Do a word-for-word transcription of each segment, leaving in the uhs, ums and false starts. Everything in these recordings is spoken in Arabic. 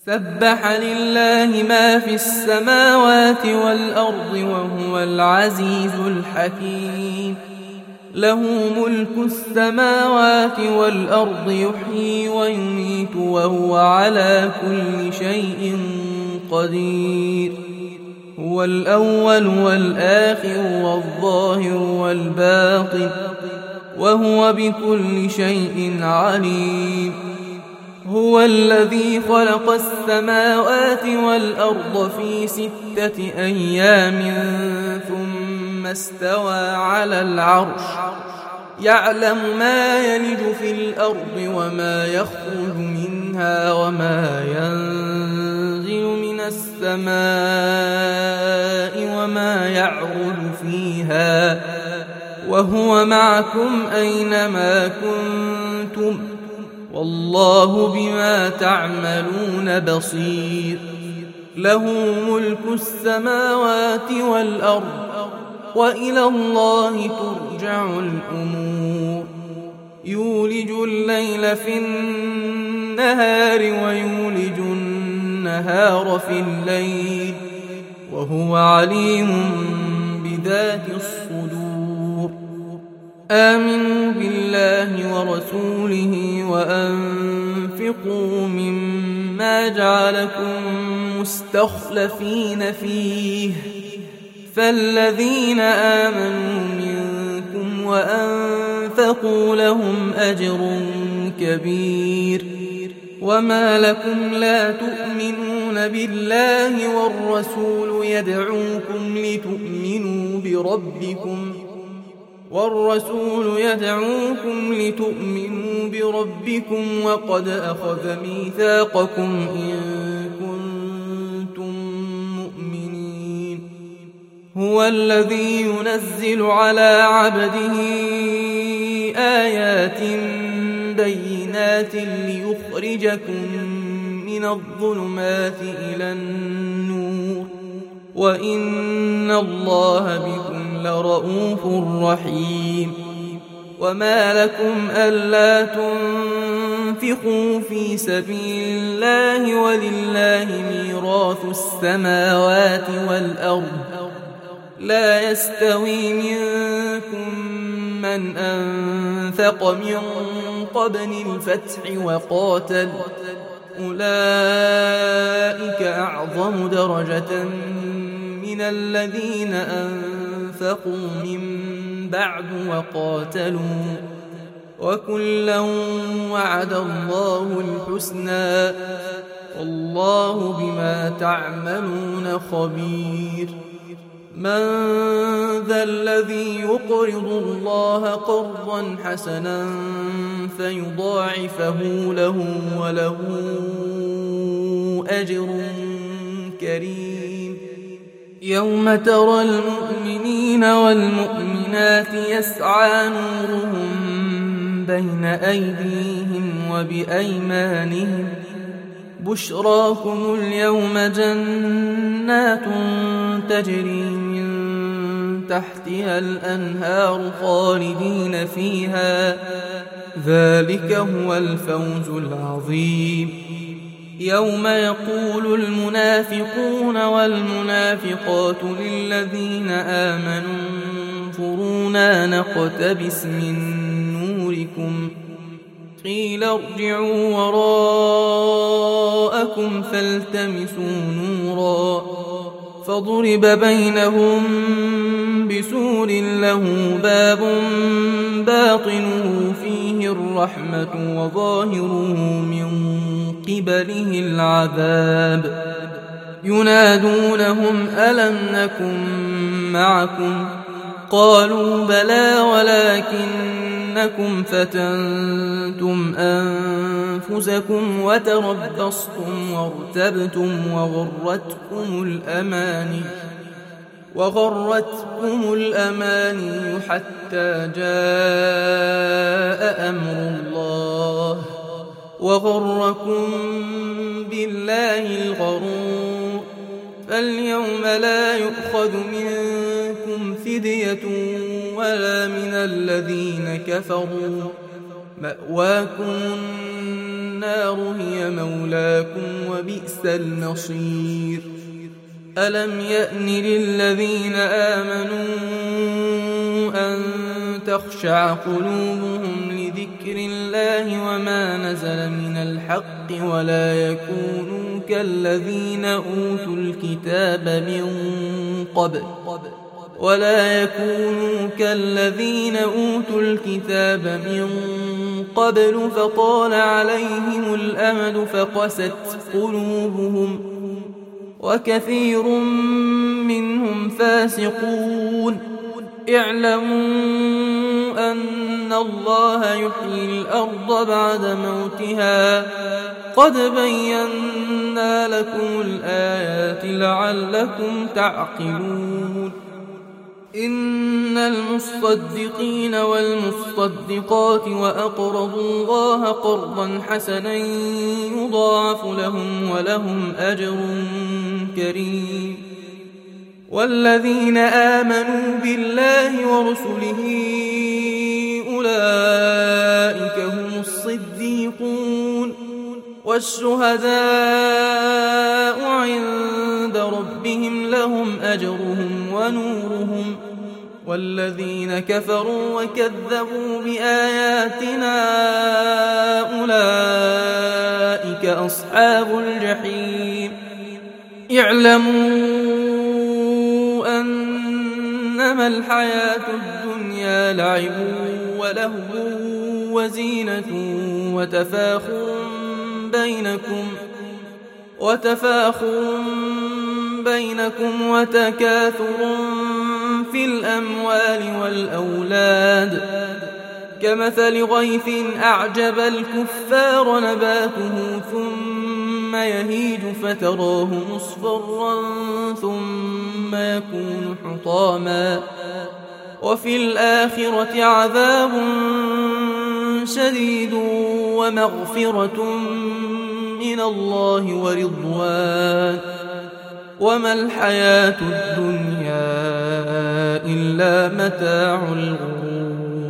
سبح لله ما في السماوات والأرض وهو العزيز الحكيم. له ملك السماوات والأرض يحيي ويميت وهو على كل شيء قدير. هو الأول والآخر والظاهر والباطن وهو بكل شيء عليم. هو الذي خلق السماوات والأرض في ستة أيام ثم استوى على العرش يعلم ما يلج في الأرض وما يخرج منها وما ينزل من السماء وما يعرج فيها وهو معكم أينما كنتم والله بما تعملون بصير. له ملك السماوات والأرض وإلى الله ترجع الأمور. يولج الليل في النهار ويولج النهار في الليل وهو عليم بذات الصدور. آمنوا بالله ورسوله وأنفقوا مما جعلكم مستخلفين فيه فالذين آمنوا منكم وأنفقوا لهم أجر كبير. وما لكم لا تؤمنون بالله والرسول يدعوكم لتؤمنوا بربكم والرسول يدعوكم لتؤمنوا بربكم وقد أخذ ميثاقكم إن كنتم مؤمنين. هو الذي ينزل على عبده آيات بينات ليخرجكم من الظلمات إلى النور وإن الله بكم لرؤوف رحيم. وما لكم ألا تنفقوا في سبيل الله ولله ميراث السماوات والأرض لا يستوي منكم من أنفق من قبل الفتح وقاتل أولئك أعظم درجة من الذين أنفقوا من بعد وقاتلوا وكلا وعد الله الحسنى والله بما تعملون خبير. من ذا الذي يقرض الله قرضا حسنا فيضاعفه له وله أجر كريم. يوم ترى المؤمنين والمؤمنات يسعى نورهم بين أيديهم وبأيمانهم بشراكم اليوم جنات تجري من تحتها الأنهار خالدين فيها ذلك هو الفوز العظيم. يوم يقول المنافقون والمنافقات للذين آمنوا انظرونا نقتبس من نوركم قيل ارجعوا وراءكم فالتمسوا نورا فضرب بينهم بسور له باب باطنه فيه الرحمة وظاهره من قبله العذاب. ينادونهم ألم نكن معكم قالوا بلى ولكنكم فتنتم أنفسكم وتربصتم وارتبتم وغرتكم الأماني وغرتكم الأماني حتى جاء أمر الله وغركم بالله الغرور. فاليوم لا يؤخذ منكم فدية ولا من الذين كفروا مأواكم النار هي مولاكم وبئس المصير. ألم يأن للذين آمنوا أن تخشع قلوبهم لذكر الله وما نزل من الحق ولا يكونوا كالذين أوتوا الكتاب من قبل ولا يكونوا كالذين أوتوا الكتاب من قبل فطال عليهم الأمد فقست قلوبهم وكثير منهم فاسقون. اعلموا أن الله يحيي الأرض بعد موتها قد بينا لكم الآيات لعلكم تعقلون. إن المصدقين والمصدقات وأقرضوا الله قرضا حسنا يضاعف لهم ولهم أجر كريم. والذين آمنوا بالله ورسله أولئك هم الصديقون والشهداء عند ربهم لهم أجرهم ونورهم. والذين كفروا وكذبوا بآياتنا أولئك أصحاب الجحيم. اعلموا أنما الحياة الدنيا لعب ولهو وزينة وتفاخر بينكم وتفاخر بينكم وتكاثر في الأموال والأولاد كمثل غيث أعجب الكفار نباته ثم يهيج فتراه مصفرا ثم يكون حطاما وفي الآخرة عذاب شديد ومغفرة من الله ورضوان وما الحياة الدنيا إلا متاع الغرور.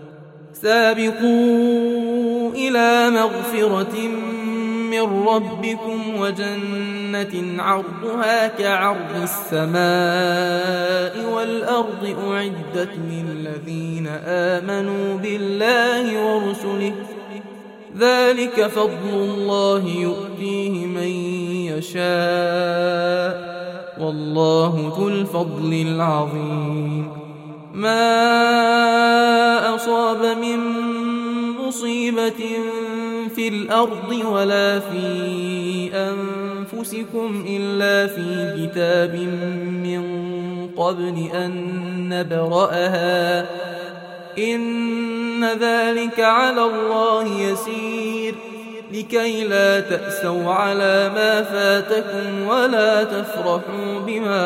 سابقوا إلى مغفرة من ربكم وجنة عرضها كعرض السماء والأرض أعدت للذين آمنوا بالله ورسله ذلك فضل الله يؤتيه من يشاء والله ذو الفضل العظيم. ما أصاب من مصيبة في الأرض ولا في أنفسكم إلا في كتاب من قبل أن نبرأها إن ذلك على الله يسير لكي لا تأسوا على ما فاتكم ولا تفرحوا بما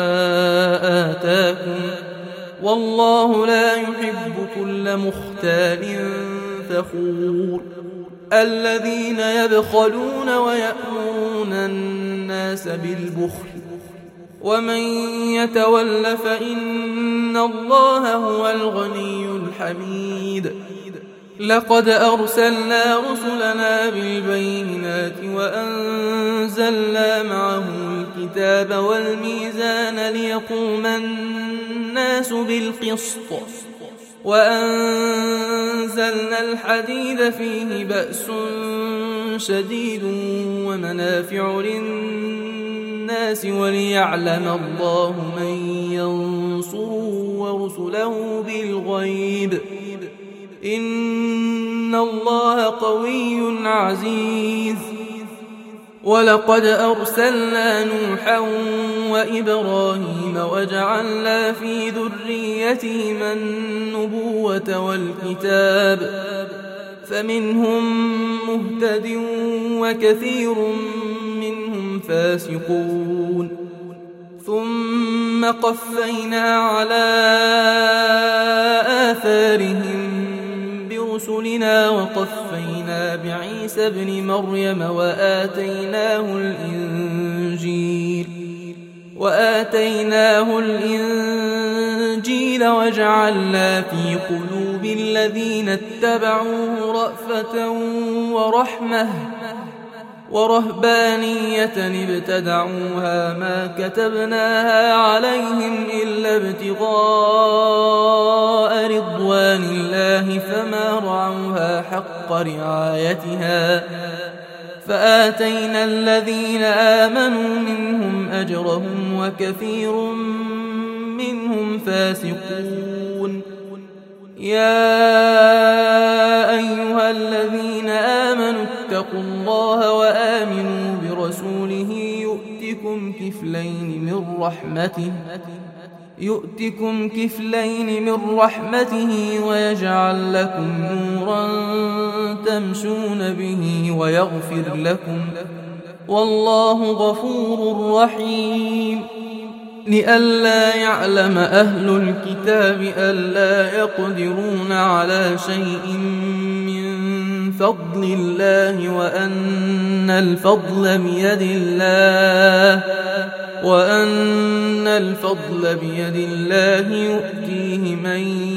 آتاكم والله لا يحب كل مختال فخور. الذين يبخلون ويأمرون الناس بالبخل ومن يتول فإن الله هو الغني الحميد. لقد أرسلنا رسلنا بالبينات وأنزلنا معهم الكتاب والميزان ليقوم الناس بالقسط وأنزلنا الحديد فيه بأس شديد ومنافع للناس وليعلم الله من ينصره ورسله بالغيب إن الله قوي عزيز. ولقد أرسلنا نوحا وإبراهيم وجعلنا في ذريتهما النبوة والكتاب فمنهم مهتد وكثير منهم فاسقون. ثم قفينا على آثارهم برسلنا وقفينا بعيسى ابن مريم وآتيناه الإنجيل وآتيناه الإنجيل وجعلنا في قلوب الذين اتبعوه رأفة ورحمة ورهبانية ابتدعوها ما كتبناها عليهم إلا ابتغاء رضوان الله فما رعوها حق رعايتها فآتينا الذين آمنوا منهم أجرهم وكثير منهم فاسقون. يا أيها الذين آمنوا اتقوا الله وآمنوا برسوله يؤتكم كفلين من رحمته يؤتكم كفلين من رحمته ويجعل لكم نورا تمشون به ويغفر لكم والله غفور رحيم. لئلا يعلم أهل الكتاب ألا يقدرون على شيء من فضل الله وأن الفضل بيد الله وأن الفضل بيد الله يؤتيه من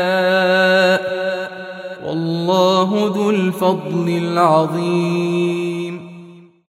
يشاء والله ذو الفضل العظيم.